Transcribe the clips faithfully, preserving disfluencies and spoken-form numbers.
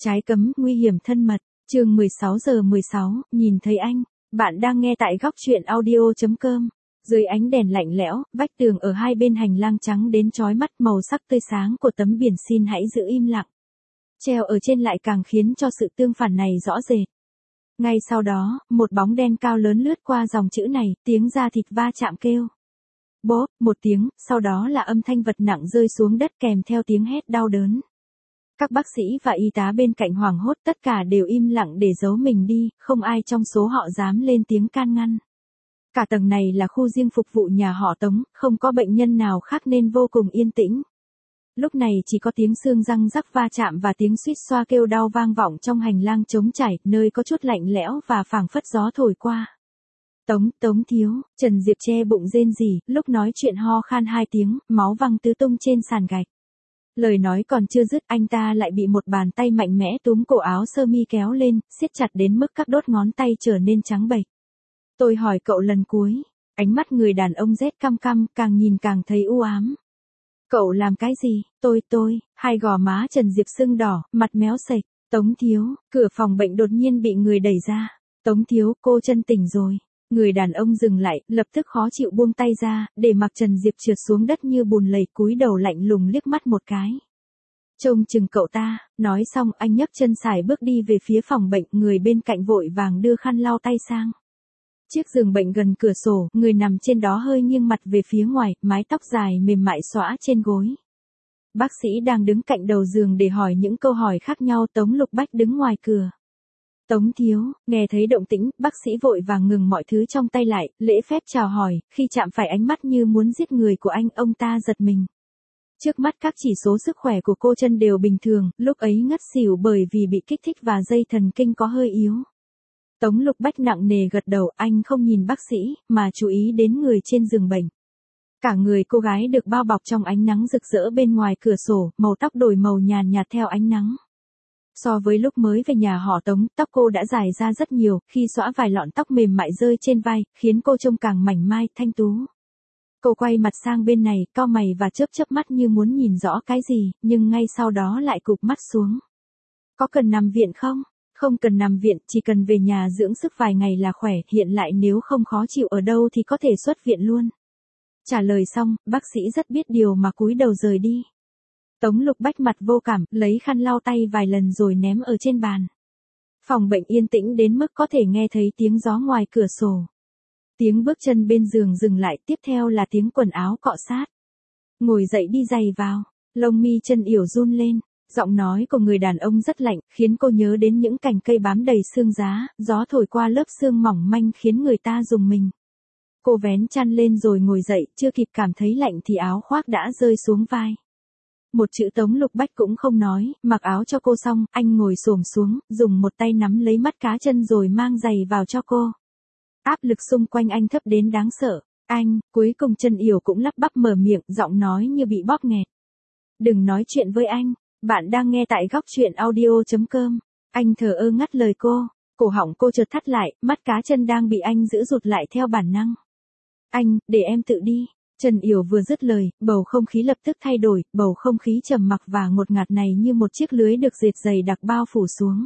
Trái cấm, nguy hiểm thân mật, chương mười sáu giờ mười sáu, nhìn thấy anh. Bạn đang nghe tại góc truyện audio chấm com. Dưới ánh đèn lạnh lẽo, vách tường ở hai bên hành lang trắng đến chói mắt, màu sắc tươi sáng của tấm biển xin hãy giữ im lặng. Treo ở trên lại càng khiến cho sự tương phản này rõ rệt. Ngay sau đó, một bóng đen cao lớn lướt qua dòng chữ này, tiếng da thịt va chạm kêu. Bốp, một tiếng, sau đó là âm thanh vật nặng rơi xuống đất kèm theo tiếng hét đau đớn. Các bác sĩ và y tá bên cạnh hoảng hốt, tất cả đều im lặng để giấu mình đi, không ai trong số họ dám lên tiếng can ngăn. Cả tầng này là khu riêng phục vụ nhà họ Tống, không có bệnh nhân nào khác nên vô cùng yên tĩnh. Lúc này chỉ có tiếng xương răng rắc va chạm và tiếng suýt xoa kêu đau vang vọng trong hành lang trống trải, nơi có chút lạnh lẽo và phảng phất gió thổi qua. Tống, Tống thiếu, Trần Diệp che bụng rên rỉ, lúc nói chuyện ho khan hai tiếng, máu văng tứ tung trên sàn gạch. Lời nói còn chưa dứt, anh ta lại bị một bàn tay mạnh mẽ túm cổ áo sơ mi kéo lên, siết chặt đến mức các đốt ngón tay trở nên trắng bệch. Tôi hỏi cậu lần cuối, ánh mắt người đàn ông rét căm căm, càng nhìn càng thấy u ám. Cậu làm cái gì? Tôi tôi, hai gò má Trần Diệp sưng đỏ, mặt méo sệch. Tống thiếu, cửa phòng bệnh đột nhiên bị người đẩy ra. Tống thiếu, cô chân tỉnh rồi. Người đàn ông dừng lại, lập tức khó chịu buông tay ra, để mặc Trần Diệp trượt xuống đất như bùn lầy, cúi đầu lạnh lùng liếc mắt một cái. Trông chừng cậu ta, nói xong anh nhấc chân sải bước đi về phía phòng bệnh, người bên cạnh vội vàng đưa khăn lau tay sang. Chiếc giường bệnh gần cửa sổ, người nằm trên đó hơi nghiêng mặt về phía ngoài, mái tóc dài mềm mại xõa trên gối. Bác sĩ đang đứng cạnh đầu giường để hỏi những câu hỏi khác nhau. Tống Lục Bách đứng ngoài cửa. Tống thiếu, nghe thấy động tĩnh, bác sĩ vội vàng ngừng mọi thứ trong tay lại, lễ phép chào hỏi, khi chạm phải ánh mắt như muốn giết người của anh, ông ta giật mình. Trước mắt các chỉ số sức khỏe của cô chân đều bình thường, lúc ấy ngất xỉu bởi vì bị kích thích và dây thần kinh có hơi yếu. Tống Lục Bách nặng nề gật đầu, anh không nhìn bác sĩ, mà chú ý đến người trên giường bệnh. Cả người cô gái được bao bọc trong ánh nắng rực rỡ bên ngoài cửa sổ, màu tóc đổi màu nhàn nhạt theo ánh nắng. So với lúc mới về nhà họ Tống, tóc cô đã dài ra rất nhiều, khi xõa vài lọn tóc mềm mại rơi trên vai, khiến cô trông càng mảnh mai, thanh tú. Cô quay mặt sang bên này, cau mày và chớp chớp mắt như muốn nhìn rõ cái gì, nhưng ngay sau đó lại cụp mắt xuống. Có cần nằm viện không? Không cần nằm viện, chỉ cần về nhà dưỡng sức vài ngày là khỏe, hiện lại nếu không khó chịu ở đâu thì có thể xuất viện luôn. Trả lời xong, bác sĩ rất biết điều mà cúi đầu rời đi. Tống Lục Bách mặt vô cảm, lấy khăn lau tay vài lần rồi ném ở trên bàn. Phòng bệnh yên tĩnh đến mức có thể nghe thấy tiếng gió ngoài cửa sổ. Tiếng bước chân bên giường dừng lại, tiếp theo là tiếng quần áo cọ sát. Ngồi dậy đi giày vào, lông mi chân yểu run lên. Giọng nói của người đàn ông rất lạnh, khiến cô nhớ đến những cành cây bám đầy xương giá, gió thổi qua lớp xương mỏng manh khiến người ta rùng mình. Cô vén chăn lên rồi ngồi dậy, chưa kịp cảm thấy lạnh thì áo khoác đã rơi xuống vai. Một chữ Tống Lục Bách cũng không nói, mặc áo cho cô xong, anh ngồi xổm xuống, dùng một tay nắm lấy mắt cá chân rồi mang giày vào cho cô. Áp lực xung quanh anh thấp đến đáng sợ. Anh, cuối cùng chân yểu cũng lắp bắp mở miệng, giọng nói như bị bóp nghẹt. Đừng nói chuyện với anh. Bạn đang nghe tại góc truyện audio chấm com. Anh thờ ơ ngắt lời cô. Cổ họng cô chợt thắt lại, mắt cá chân đang bị anh giữ rụt lại theo bản năng. Anh, để em tự đi. Trần Yểu vừa dứt lời, bầu không khí lập tức thay đổi, bầu không khí trầm mặc và ngột ngạt này như một chiếc lưới được dệt dày đặc bao phủ xuống.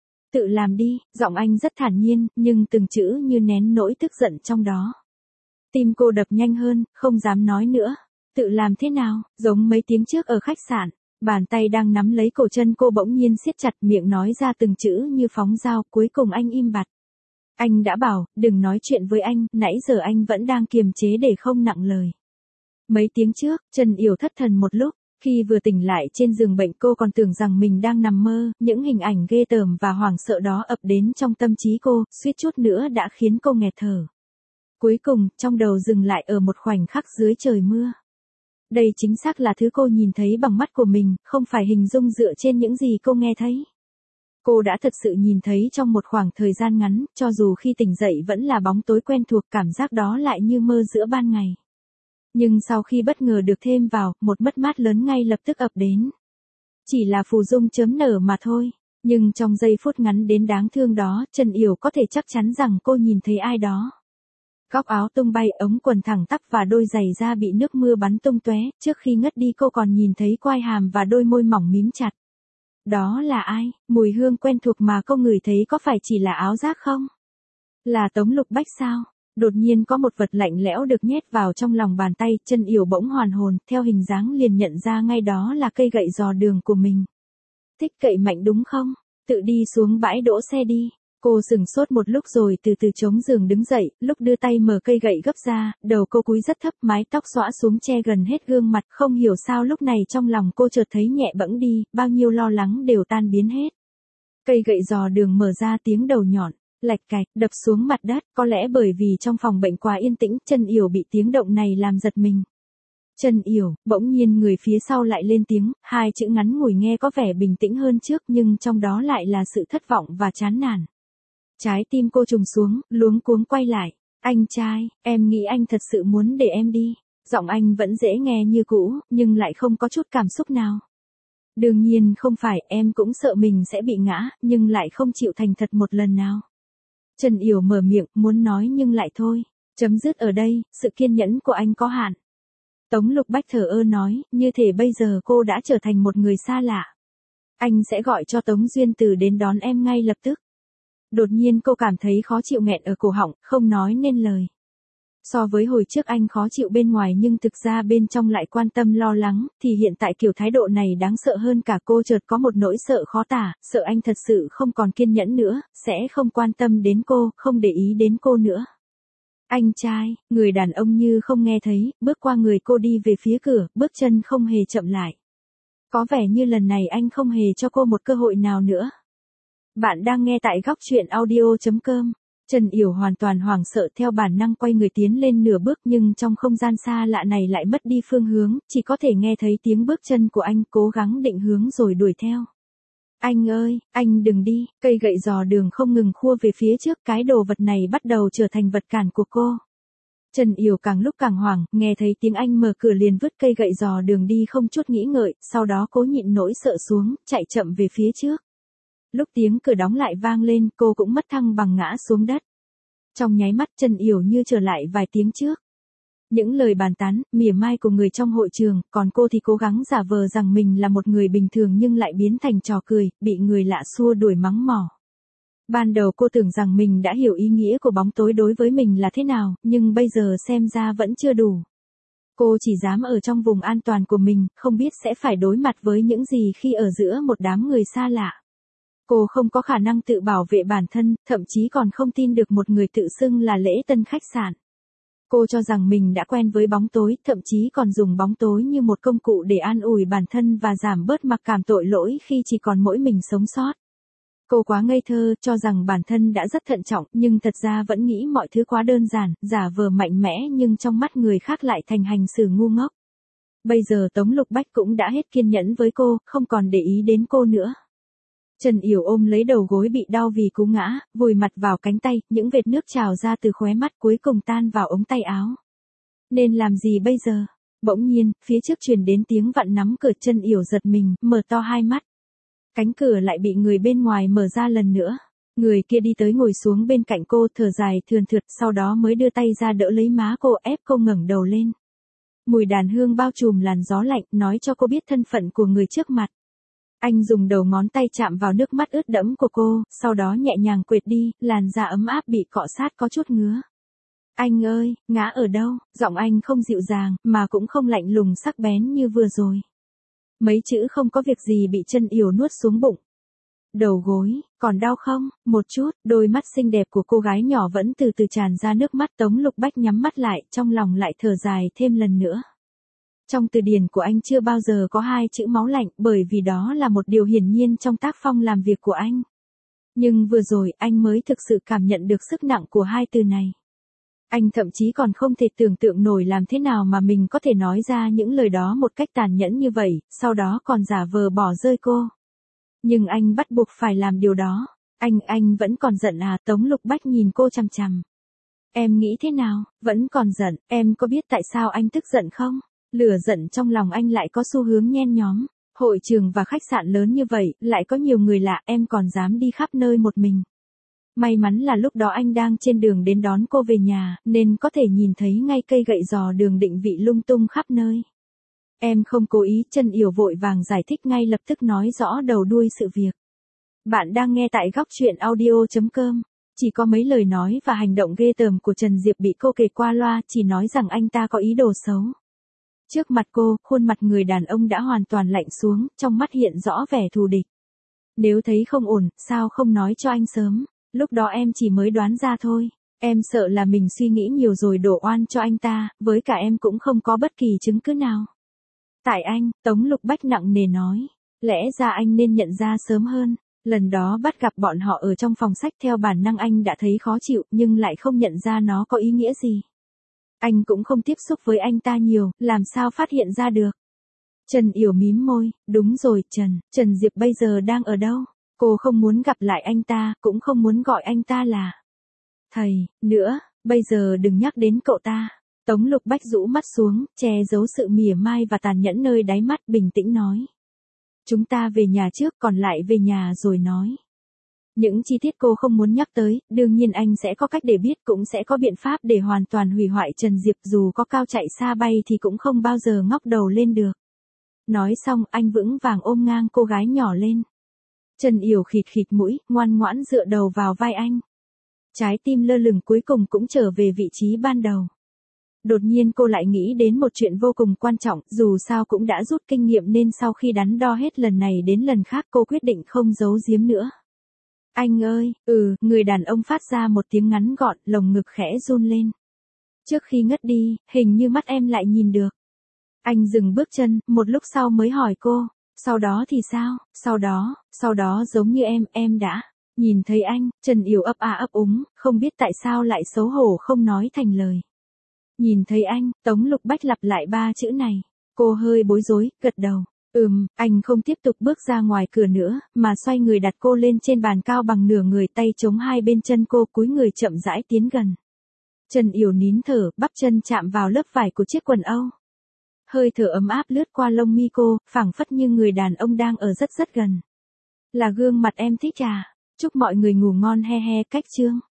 Tự làm đi, giọng anh rất thản nhiên, nhưng từng chữ như nén nỗi tức giận trong đó. Tim cô đập nhanh hơn, không dám nói nữa. Tự làm thế nào, giống mấy tiếng trước ở khách sạn. Bàn tay đang nắm lấy cổ chân cô bỗng nhiên siết chặt, miệng nói ra từng chữ như phóng dao, cuối cùng anh im bặt. Anh đã bảo, đừng nói chuyện với anh, nãy giờ anh vẫn đang kiềm chế để không nặng lời. Mấy tiếng trước, Trần Yểu thất thần một lúc, khi vừa tỉnh lại trên giường bệnh cô còn tưởng rằng mình đang nằm mơ, những hình ảnh ghê tởm và hoảng sợ đó ập đến trong tâm trí cô, suýt chút nữa đã khiến cô nghẹt thở. Cuối cùng, trong đầu dừng lại ở một khoảnh khắc dưới trời mưa. Đây chính xác là thứ cô nhìn thấy bằng mắt của mình, không phải hình dung dựa trên những gì cô nghe thấy. Cô đã thật sự nhìn thấy trong một khoảng thời gian ngắn, cho dù khi tỉnh dậy vẫn là bóng tối quen thuộc, cảm giác đó lại như mơ giữa ban ngày. Nhưng sau khi bất ngờ được thêm vào, một mất mát lớn ngay lập tức ập đến. Chỉ là phù dung chớm nở mà thôi, nhưng trong giây phút ngắn đến đáng thương đó, Trần Yểu có thể chắc chắn rằng cô nhìn thấy ai đó. Góc áo tung bay, ống quần thẳng tắp và đôi giày da bị nước mưa bắn tung tóe, trước khi ngất đi cô còn nhìn thấy quai hàm và đôi môi mỏng mím chặt. Đó là ai? Mùi hương quen thuộc mà cô ngửi thấy có phải chỉ là áo giác không? Là Tống Lục Bách sao? Đột nhiên có một vật lạnh lẽo được nhét vào trong lòng bàn tay, Chân Yểu bỗng hoàn hồn, theo hình dáng liền nhận ra ngay đó là cây gậy dò đường của mình. Thích cậy mạnh đúng không? Tự đi xuống bãi đỗ xe đi. Cô sừng sốt một lúc rồi từ từ chống giường đứng dậy, lúc đưa tay mở cây gậy gấp ra, đầu cô cúi rất thấp, mái tóc xõa xuống che gần hết gương mặt, không hiểu sao lúc này trong lòng cô chợt thấy nhẹ bẫng đi, bao nhiêu lo lắng đều tan biến hết. Cây gậy dò đường mở ra tiếng đầu nhọn, lạch cạch, đập xuống mặt đất, có lẽ bởi vì trong phòng bệnh quá yên tĩnh, Chân Yểu bị tiếng động này làm giật mình. Chân Yểu, bỗng nhiên người phía sau lại lên tiếng, hai chữ ngắn ngủi nghe có vẻ bình tĩnh hơn trước nhưng trong đó lại là sự thất vọng và chán nản. Trái tim cô trùng xuống, luống cuống quay lại. Anh trai, em nghĩ anh thật sự muốn để em đi. Giọng anh vẫn dễ nghe như cũ, nhưng lại không có chút cảm xúc nào. Đương nhiên không phải, em cũng sợ mình sẽ bị ngã, nhưng lại không chịu thành thật một lần nào. Chân Yểu mở miệng, muốn nói nhưng lại thôi. Chấm dứt ở đây, sự kiên nhẫn của anh có hạn. Tống Lục Bách thờ ơ nói, như thể bây giờ cô đã trở thành một người xa lạ. Anh sẽ gọi cho Tống Duyên Từ đến đón em ngay lập tức. Đột nhiên cô cảm thấy khó chịu nghẹn ở cổ họng, không nói nên lời. So với hồi trước anh khó chịu bên ngoài nhưng thực ra bên trong lại quan tâm lo lắng, thì hiện tại kiểu thái độ này đáng sợ hơn cả. Cô chợt có một nỗi sợ khó tả, sợ anh thật sự không còn kiên nhẫn nữa, sẽ không quan tâm đến cô, không để ý đến cô nữa. Anh trai, người đàn ông như không nghe thấy, bước qua người cô đi về phía cửa, bước chân không hề chậm lại. Có vẻ như lần này anh không hề cho cô một cơ hội nào nữa. Bạn đang nghe tại góc chuyện audio chấm com. Chân Yểu hoàn toàn hoảng sợ theo bản năng quay người tiến lên nửa bước nhưng trong không gian xa lạ này lại mất đi phương hướng, chỉ có thể nghe thấy tiếng bước chân của anh cố gắng định hướng rồi đuổi theo. Anh ơi, anh đừng đi, cây gậy dò đường không ngừng khua về phía trước, cái đồ vật này bắt đầu trở thành vật cản của cô. Chân Yểu càng lúc càng hoảng, nghe thấy tiếng anh mở cửa liền vứt cây gậy dò đường đi không chút nghĩ ngợi, sau đó cố nhịn nỗi sợ xuống, chạy chậm về phía trước. Lúc tiếng cửa đóng lại vang lên, cô cũng mất thăng bằng ngã xuống đất. Trong nháy mắt Chân Yểu như trở lại vài tiếng trước. Những lời bàn tán, mỉa mai của người trong hội trường, còn cô thì cố gắng giả vờ rằng mình là một người bình thường nhưng lại biến thành trò cười, bị người lạ xua đuổi mắng mỏ. Ban đầu cô tưởng rằng mình đã hiểu ý nghĩa của bóng tối đối với mình là thế nào, nhưng bây giờ xem ra vẫn chưa đủ. Cô chỉ dám ở trong vùng an toàn của mình, không biết sẽ phải đối mặt với những gì khi ở giữa một đám người xa lạ. Cô không có khả năng tự bảo vệ bản thân, thậm chí còn không tin được một người tự xưng là lễ tân khách sạn. Cô cho rằng mình đã quen với bóng tối, thậm chí còn dùng bóng tối như một công cụ để an ủi bản thân và giảm bớt mặc cảm tội lỗi khi chỉ còn mỗi mình sống sót. Cô quá ngây thơ, cho rằng bản thân đã rất thận trọng, nhưng thật ra vẫn nghĩ mọi thứ quá đơn giản, giả vờ mạnh mẽ nhưng trong mắt người khác lại thành hành xử ngu ngốc. Bây giờ Tống Lục Bách cũng đã hết kiên nhẫn với cô, không còn để ý đến cô nữa. Chân Yểu ôm lấy đầu gối bị đau vì cú ngã, vùi mặt vào cánh tay, những vệt nước trào ra từ khóe mắt cuối cùng tan vào ống tay áo. Nên làm gì bây giờ? Bỗng nhiên, phía trước truyền đến tiếng vặn nắm cửa. Chân Yểu giật mình, mở to hai mắt. Cánh cửa lại bị người bên ngoài mở ra lần nữa. Người kia đi tới ngồi xuống bên cạnh cô, thở dài thườn thượt, sau đó mới đưa tay ra đỡ lấy má cô, ép cô ngẩng đầu lên. Mùi đàn hương bao trùm làn gió lạnh, nói cho cô biết thân phận của người trước mặt. Anh dùng đầu ngón tay chạm vào nước mắt ướt đẫm của cô, sau đó nhẹ nhàng quệt đi, làn da ấm áp bị cọ sát có chút ngứa. Anh ơi, ngã ở đâu? Giọng anh không dịu dàng, mà cũng không lạnh lùng sắc bén như vừa rồi. Mấy chữ không có việc gì bị Chân Yểu nuốt xuống bụng. Đầu gối, còn đau không? Một chút, đôi mắt xinh đẹp của cô gái nhỏ vẫn từ từ tràn ra nước mắt. Tống Lục Bách nhắm mắt lại, trong lòng lại thở dài thêm lần nữa. Trong từ điển của anh chưa bao giờ có hai chữ máu lạnh, bởi vì đó là một điều hiển nhiên trong tác phong làm việc của anh. Nhưng vừa rồi anh mới thực sự cảm nhận được sức nặng của hai từ này. Anh thậm chí còn không thể tưởng tượng nổi làm thế nào mà mình có thể nói ra những lời đó một cách tàn nhẫn như vậy, sau đó còn giả vờ bỏ rơi cô. Nhưng anh bắt buộc phải làm điều đó. Anh, anh vẫn còn giận à? Tống Lục Bách nhìn cô chằm chằm. Em nghĩ thế nào? Vẫn còn giận, em có biết tại sao anh tức giận không? Lửa giận trong lòng anh lại có xu hướng nhen nhóm. Hội trường và khách sạn lớn như vậy, lại có nhiều người lạ, em còn dám đi khắp nơi một mình. May mắn là lúc đó anh đang trên đường đến đón cô về nhà, nên có thể nhìn thấy ngay cây gậy dò đường định vị lung tung khắp nơi. Em không cố ý, Trần Yểu vội vàng giải thích ngay lập tức nói rõ đầu đuôi sự việc. Bạn đang nghe tại góc chuyện audio.com. Chỉ có mấy lời nói và hành động ghê tởm của Trần Diệp bị cô kể qua loa, chỉ nói rằng anh ta có ý đồ xấu. Trước mặt cô, khuôn mặt người đàn ông đã hoàn toàn lạnh xuống, trong mắt hiện rõ vẻ thù địch. Nếu thấy không ổn, sao không nói cho anh sớm? Lúc đó em chỉ mới đoán ra thôi. Em sợ là mình suy nghĩ nhiều rồi đổ oan cho anh ta, với cả em cũng không có bất kỳ chứng cứ nào. Tại anh, Tống Lục Bách nặng nề nói. Lẽ ra anh nên nhận ra sớm hơn. Lần đó bắt gặp bọn họ ở trong phòng sách, theo bản năng anh đã thấy khó chịu, nhưng lại không nhận ra nó có ý nghĩa gì. Anh cũng không tiếp xúc với anh ta nhiều, làm sao phát hiện ra được. Trần Yểu mím môi, đúng rồi Trần, Trần Diệp bây giờ đang ở đâu? Cô không muốn gặp lại anh ta, cũng không muốn gọi anh ta là thầy, nữa, bây giờ đừng nhắc đến cậu ta. Tống Lục Bách rũ mắt xuống, che giấu sự mỉa mai và tàn nhẫn nơi đáy mắt, bình tĩnh nói. Chúng ta về nhà trước, còn lại về nhà rồi nói. Những chi tiết cô không muốn nhắc tới, đương nhiên anh sẽ có cách để biết, cũng sẽ có biện pháp để hoàn toàn hủy hoại Trần Diệp, dù có cao chạy xa bay thì cũng không bao giờ ngóc đầu lên được. Nói xong, anh vững vàng ôm ngang cô gái nhỏ lên. Trần Yểu khịt khịt mũi, ngoan ngoãn dựa đầu vào vai anh. Trái tim lơ lửng cuối cùng cũng trở về vị trí ban đầu. Đột nhiên cô lại nghĩ đến một chuyện vô cùng quan trọng, dù sao cũng đã rút kinh nghiệm nên sau khi đắn đo hết lần này đến lần khác cô quyết định không giấu giếm nữa. Anh ơi, ừ, người đàn ông phát ra một tiếng ngắn gọn, lồng ngực khẽ run lên. Trước khi ngất đi, hình như mắt em lại nhìn được. Anh dừng bước chân, một lúc sau mới hỏi cô, sau đó thì sao, sau đó, sau đó giống như em, em đã nhìn thấy anh. Trần Yểu ấp a ấp úng, không biết tại sao lại xấu hổ không nói thành lời. Nhìn thấy anh, Tống Lục Bách lặp lại ba chữ này. Cô hơi bối rối, gật đầu. Ừm, anh không tiếp tục bước ra ngoài cửa nữa, mà xoay người đặt cô lên trên bàn cao bằng nửa người, tay chống hai bên chân cô, cúi người chậm rãi tiến gần. Trần Yểu nín thở, bắp chân chạm vào lớp vải của chiếc quần âu. Hơi thở ấm áp lướt qua lông mi cô, phảng phất như người đàn ông đang ở rất rất gần. Là gương mặt em thích à? Chúc mọi người ngủ ngon he he, cách chương.